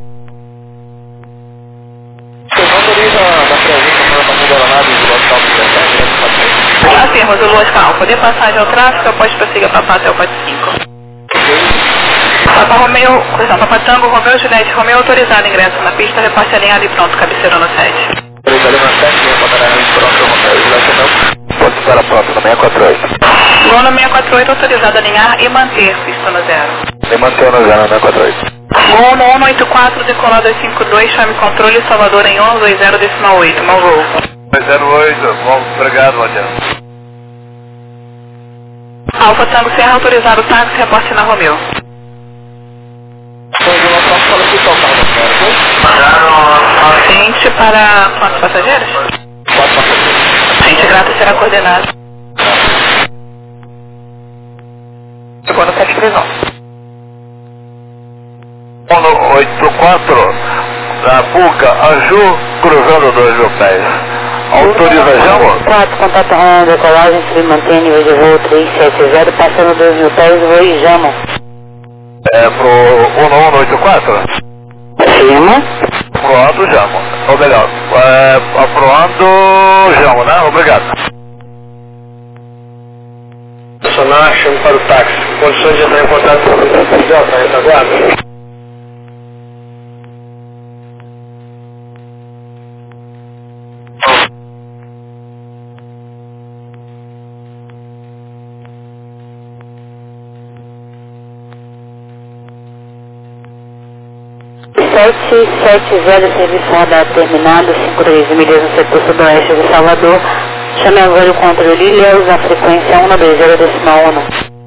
Afirma, Zulu Oscar Alfa, de passagem ao tráfego após prosseguir para Papa Alfa cinco. Papa Romeu, cruzão, Papa Tango, Romeu Juliette, Romeu autorizado, ingresso na pista, repasse alinhado e pronto, cabeceira no sete. Autorizado no sete, pronto, Romeu Juliette, não. Pode estar pronto, no seis quatro oito. Gol no seis quatro oito, autorizado a alinhar e manter, pista no zero. E manter no zero, no seis quatro oito. Gol no um oito quatro, decolado dois cinco dois, chame controle, Salvador em onze dois zero, decimal oito, mau voo. dois zero oito, bom, obrigado, Matias. Alfa Tango Serra, autorizado, táxi, reporte na Romeu. Frente para quantos passageiros? Quatro passageiros. Frente grata será coordenado. Chegou no sete três um. um oito quatro, da Puca, Aju, cruzando dois mil pés. Autorização? quatro, contato com decolagem, se mantém nível de voo três sete zero, passando dois mil pés, voo e Jamo. É pro um um oito quatro? Cima. Pronto, Jamo. Obrigado. É, aprovando, Jamo, né? Obrigado. Sonar, chamo para o táxi. Condições de entrar em contato com o Delta, a retaguarda. sete sete zero, serviço radar terminado, cinco três milhas no setor sudoeste de Salvador. Chame agora o controle Ilhéus, a frequência um dois zero decimal um.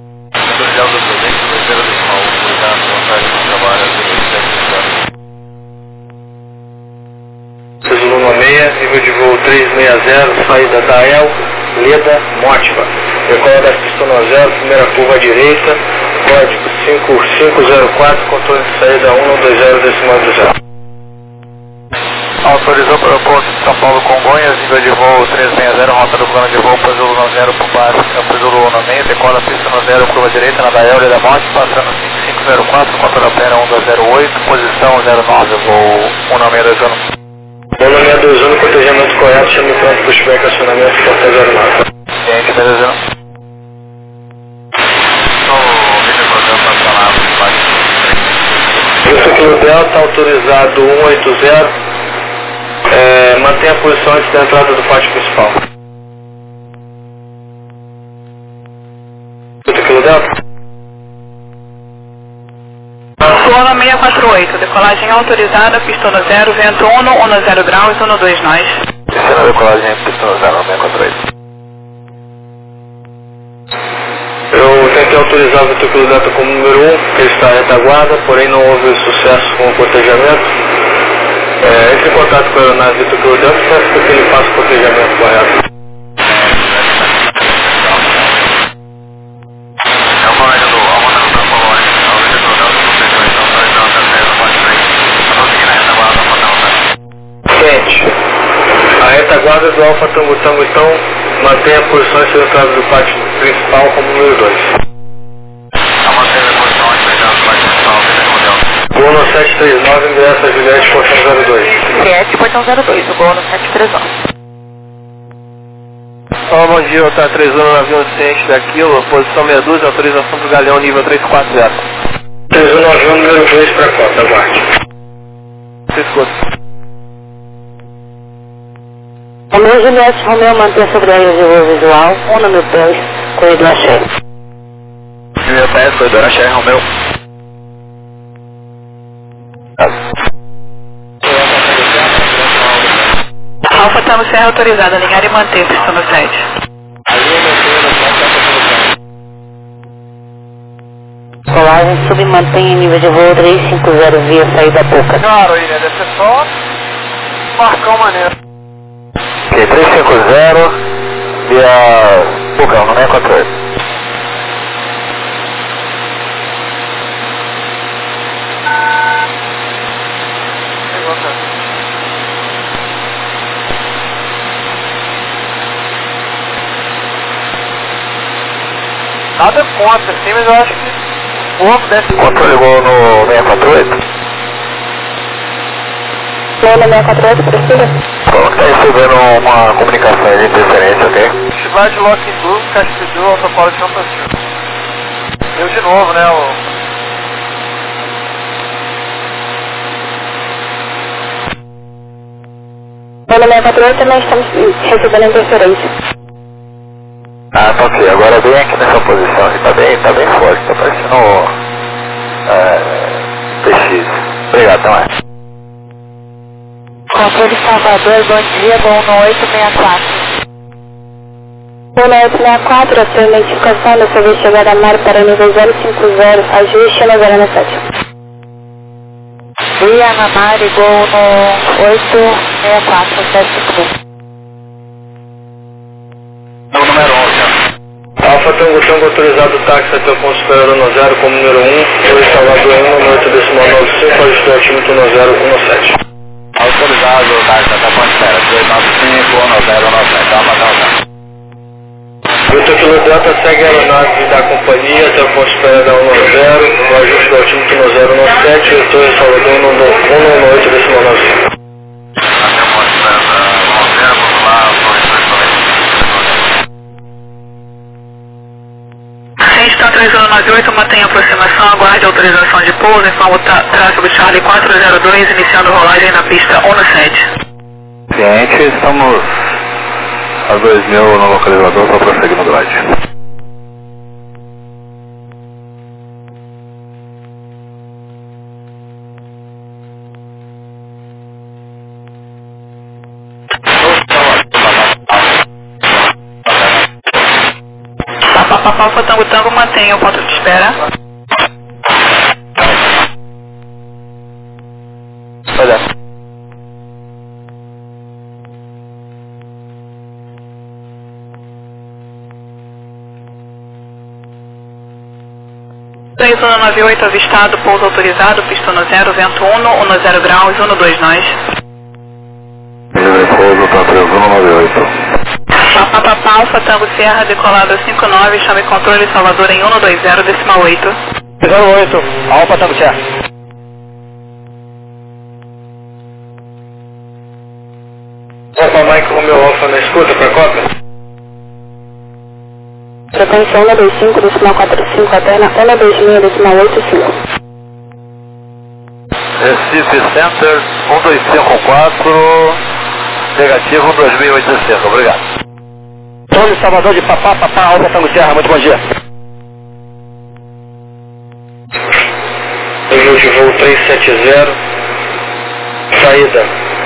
Zulu seis, nível de voo trezentos e sessenta, saída da El, Leda, Mótiva. Decola da pista no zero, primeira curva à direita, código cinco cinco zero quatro, controle de saída um dois zero decimal zero. Autorizou para o ponto de São Paulo Congonhas, nível de voo trezentos e sessenta, rota do plano de voo para Zulu zero por baixo, Campo Zulu seis, decola pista no zero, curva direita na Dael, Leda, Mótiva, passando cinco cinco zero quatro, controle da pena um dois zero oito, posição zero nove, voo um seis dois um. um seis dois um, cotejamento correto, chame pronto, pushback, acionamento, porta zero nove. Gente, beleza? Isso aqui no Delta, autorizado um oito zero, é, mantenha a posição antes da entrada do pátio principal. Isso aqui no Delta? Sono seis quatro oito, decolagem autorizada, pista no zero, vento um, um zero graus, um dois nós. Descendo a decolagem, pista no zero, seis quatro oito. Eu tentei autorizar o veículo Delta como número um, que ele está à retaguarda, porém não houve sucesso com o cotejamento. É, entre em contato com a aeronave veículo Delta, peço que ele faça o cotejamento correto. Gente, a retaguarda do Alfa Tango Tango então mantém a posição de entrada do pátio principal como número dois. Gol no sete três nove, ingressa a Juliette, portão zero dois. sete, portão zero dois, o gol no sete três nove. Olá, bom dia, Otar três um, navio ciente daquilo, posição meia dúzia, autorização para o Galeão nível três quatro zero. três um nove um, número dois para a cota, aguarde. Você escuta. Romeu Juliette, Romeu mantém sobre a área de voo visual, um no mil pés, corredor Axé. Mil pés, corredor Axé, Romeu. Alfa Tango Serra autorizada, alinhar e manter, pista no sete. Colagem submantém nível de voo trezentos e cinquenta via saída pouca. Claro, aí, né? Deve ser só marcar uma maneira. Ok, trezentos e cinquenta via Pucão, no seis quatro oito. Nada contra, sim, mas eu acho que o ovo deve... Controle gol no seis quatro oito. Gol no seis quatro oito, precisa? Como está recebendo uma comunicação de interferência, ok? Chivate Lock Blue, Castidu, Alfa Paulo de São Francisco. Deu de novo, né, o... Gol no seis quatro oito também estamos recebendo interferência. Ah, tá ok. Agora bem aqui nessa posição aqui, tá bem, tá bem forte, tá parecendo é, P X. Obrigado, até mais. Controle Salvador, bom dia, voo no oito seis quatro. Voo no oito seis quatro, a sua identificação da sua chegada a mar para nível zero cinco zero, ajuste na zero sete. Via Namari, voo no oito seis quatro, sete cinco. Número onze. Alfa Tango Tango autorizado táxi até o ponto superior no zero como número um, dois Salvador um, no oito decimal nove cinco, ajustou altímetro no zero um sete. Autorizado táxi até o ponto superior, dois nove cinco, um zero um sete, Alfa Tango. Vitor Kilo Delta segue a aeronave da companhia até o ponto superior da um zero, o ajuste do altímetro no zero um sete, retorno Salvador um no oito decimal nove cinco. Está três zero nove oito, mantenha a aproximação, aguarde a autorização de pouso, informa o tráfego Charlie quatro zero dois, iniciando rolagem na pista um no sete. Ciente, estamos a dois mil no localizador para prosseguir no grade. Alfa Tango Tango, mantenha o ponto de espera. Olha. três um nove oito avistado, pouso autorizado, pista no zero, vento um, um zero graus, um dois nós. Livre pouso para três um nove oito. Papapá, Alfa Tango Serra, decolado cinco nove, chame controle Salvador em um dois zero, decimal oito. zero oito, Alfa Tango Serra. Alfa Mike Romeo Alfa na escuta para cópia. Frequência um dois cinco, decimal quatro cinco, até na um dois seis, decimal oito cinco. Recife Center, um dois cinco quatro, negativo dois mil e oitocentos, obrigado. Controle Salvador de Papá, Papá, Alfa Tango Serra, muito bom dia. Nível de voo trezentos e setenta, saída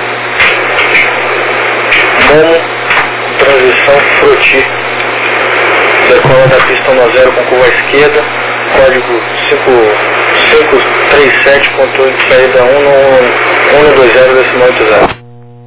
Momo, transição Froti, decola da pista um zero com curva à esquerda, código cinco cinco três sete, controle de saída um dois zero, decimal oito zero.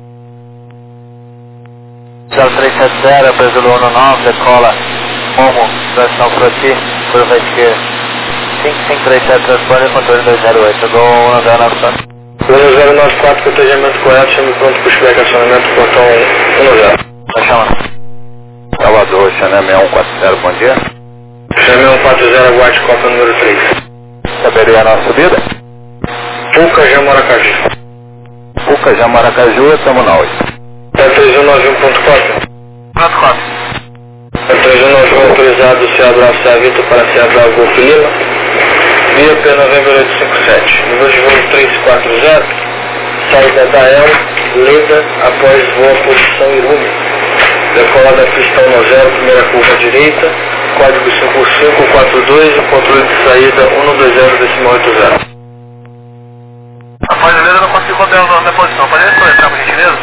zero três sete zero, Brasil um nove, decola Momo, transição Froti, curva à esquerda. cinco cinco três sete, transpone, controle dois zero oito, Gol um zero nove quatro. dois zero nove quatro, protegimento correto, chame pronto para o check, acionamento, portão um zero. Vai chamar. Salvador, Chanel seis um quatro zero, bom dia. Chanel um quatro zero, aguarde copa número três. Saberia a nossa subida? Puca, Jamaracaju. Puca, Jamaracaju, estamos na oito. É três um nove um ponto quatro. Ponto quatro. É três um nove um autorizado, C A Bravo, C A Vitor para C A Bravo, Golf Lima. Via P Novembro oito cinco sete. Nível de voo três quatro zero. Saída da El, Leda, após voo a posição Irume. Decola da pista um zero, primeira curva à direita. Código cinco cinco quatro dois, o controle de saída um dois zero, decimal oito zero. Hotel na posição. Pode entrar, por gentileza?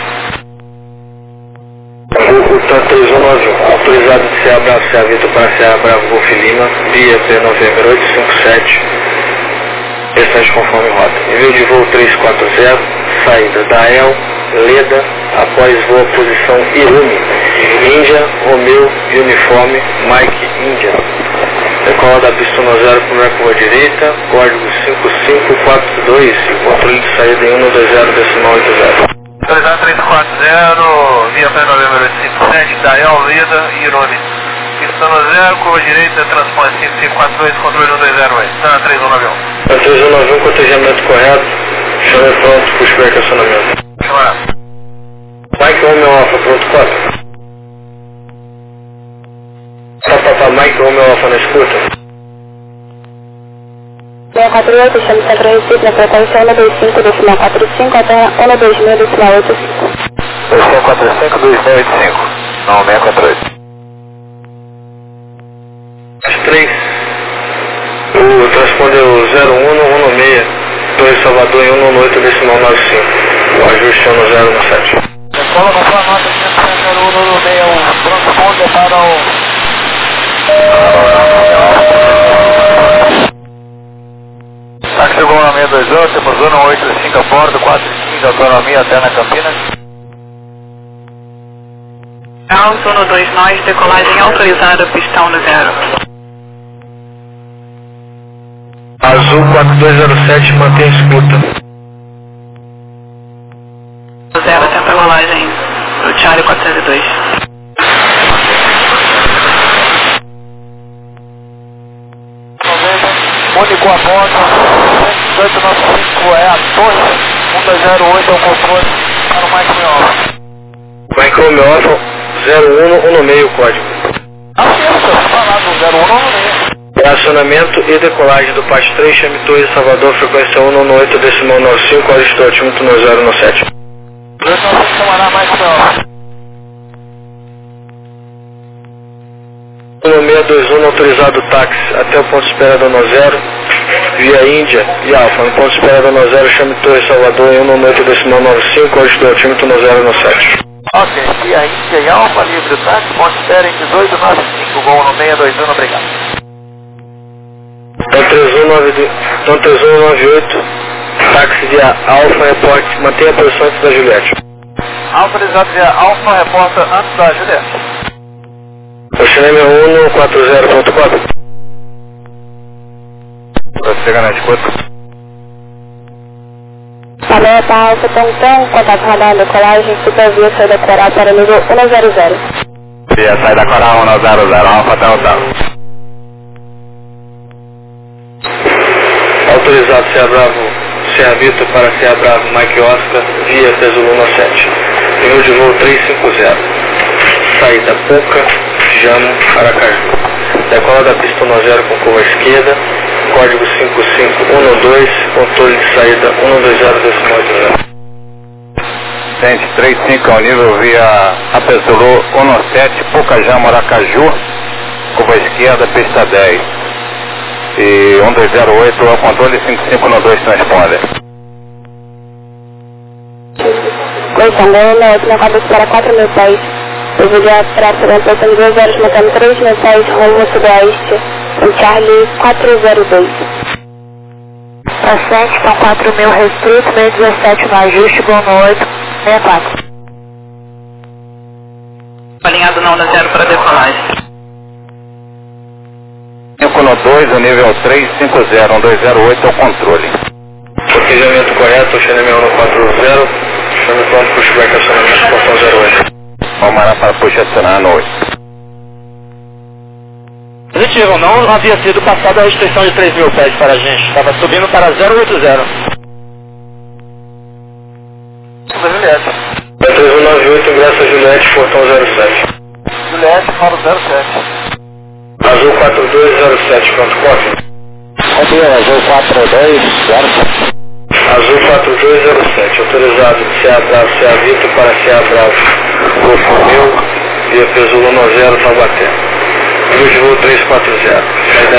Tanto três um nove um, autorizado de Serra Bravo, Serra Vitor para Serra Bravo, Golf Lima, via P Novembro oito cinco sete, restante conforme rota. Nível de voo trezentos e quarenta, saída da El, Leda, após voo à posição Irumi, Índia, Romeu, Uniforme, Mike, Índia. Decola da pista um zero para a curva direita, código cinco cinco quatro dois, controle de saída em um dois zero decimal oito zero. Autorizado três quatro zero, via P Novembro oito cinco sete, Dael, Leda e Irome. Pista no zero, curva direita, transpõe cinco cinco quatro dois, controle um dois zero oito. Tá, três um nove um. três um nove um, cotejamento correto, chama pronto, pushback acionamento. Chama. Mike Romeo Alpha, pronto, quatro. Papapá, Mike Romeo Alpha na escuta. seis quatro oito, chame Centro Recife, na frequência um dois cinco, decimal quatro cinco, até um dois mil, decimal oito cinco. dois cinco quatro cinco, dois zero oito cinco. Não, seis quatro oito. As três. O transpondeu zero um um um seis, Torre Salvador em um oito decimal nove cinco. O ajuste é um zero um sete. Decola com a nota zero um um seis um, transponder para o... Táxi chegou na seis dois um, temos zona oito cinco a bordo, quatro quinze, autonomia até na Campinas. Alto no dois nove, decolagem autorizada, pistão no zero. Azul quatro dois zero sete, mantém escuta. Zero, tenta a rolagem do Charlie quatrocentos e dois. Único a bordo, cento e dezoito noventa e cinco é a torre, um dois zero oito é o controle para o Mike Romeo. Mike Romeo Alpha, zero um um seis, código. Ah, sim, você falar do zero um um seis. Acionamento e decolagem do P A S três, chame Torre Salvador, frequência um um oito decimal nove cinco, código altímetro no zero um sete. dois nove cinco, camarada Mike Romeo. um seis dois um, autorizado táxi até o ponto esperado no zero, via Índia e Alfa. No ponto esperado no zero, chame Torre Salvador em um oito decimal nove cinco, código altímetro no zero um sete. Ok, via Índia e Alfa, livre táxi, ponto espera em dezoito nove cinco, voo no seis dois um, obrigado. Então três um nove oito, táxi via Alfa, reporte, mantenha a posição antes da Juliette. Autorizado via Alfa, reporta antes da Juliette. Oceanema um quatro zero ponto quatro. Chega na escuta. Alerta Alfa, Tantão, contato radar, decolagem, supervia, saída coral para nível um zero zero. Via saída coral um zero zero, Alfa Tantão. Autorizado Serra Bravo, Serra Vitor para Serra Bravo, Mike Oscar, via Pesoluna sete. Nível de voo trezentos e cinquenta. Saída Pouca, Jamo, Aracaju. Decola da pista um zero com curva esquerda, código cinco cinco um dois, controle de saída um dois zero decimal oito zero. Gente, três cinco ao nível via Apesulu um sete, Pocajamo, Aracaju, curva esquerda, pista dez. E um dois zero oito é o controle cinco cinco um dois transponder. Correspondendo, na cabeça para quatro mil pés. Devido para a apresentação de dois zeros, matando três mil pés, rumo sudoeste, em Charlie quatro zero dois. Para sete, são quatro mil restrito, meio dezessete no ajuste, bom no oito, sessenta e quatro. Alinhado não no zero para decolagem. cinco no dois, o nível três cinco zero, um dois zero oito é o controle. Cotejamento correto, Oceanema um quatro zero, chame pronto, pushback acionamento, portão zero oito. Vamos parar para posicionar no oito. Positivo, não havia sido passada a restrição de três mil pés para a gente. Estava subindo para zero oito zero. Juliette. três um nove oito, ingresso a Juliette, portão zero sete. Juliette, falo zero sete. Azul quatro dois zero sete, pronto, cópia. Copia, Azul quatro dois zero sete. Azul quatro dois zero sete, autorizado de Serra Bravo, Serra Vitor para Serra Bravo, Golf Romeu, via Pesoluna zero, Taubaté. Nível de voo trezentos e quarenta.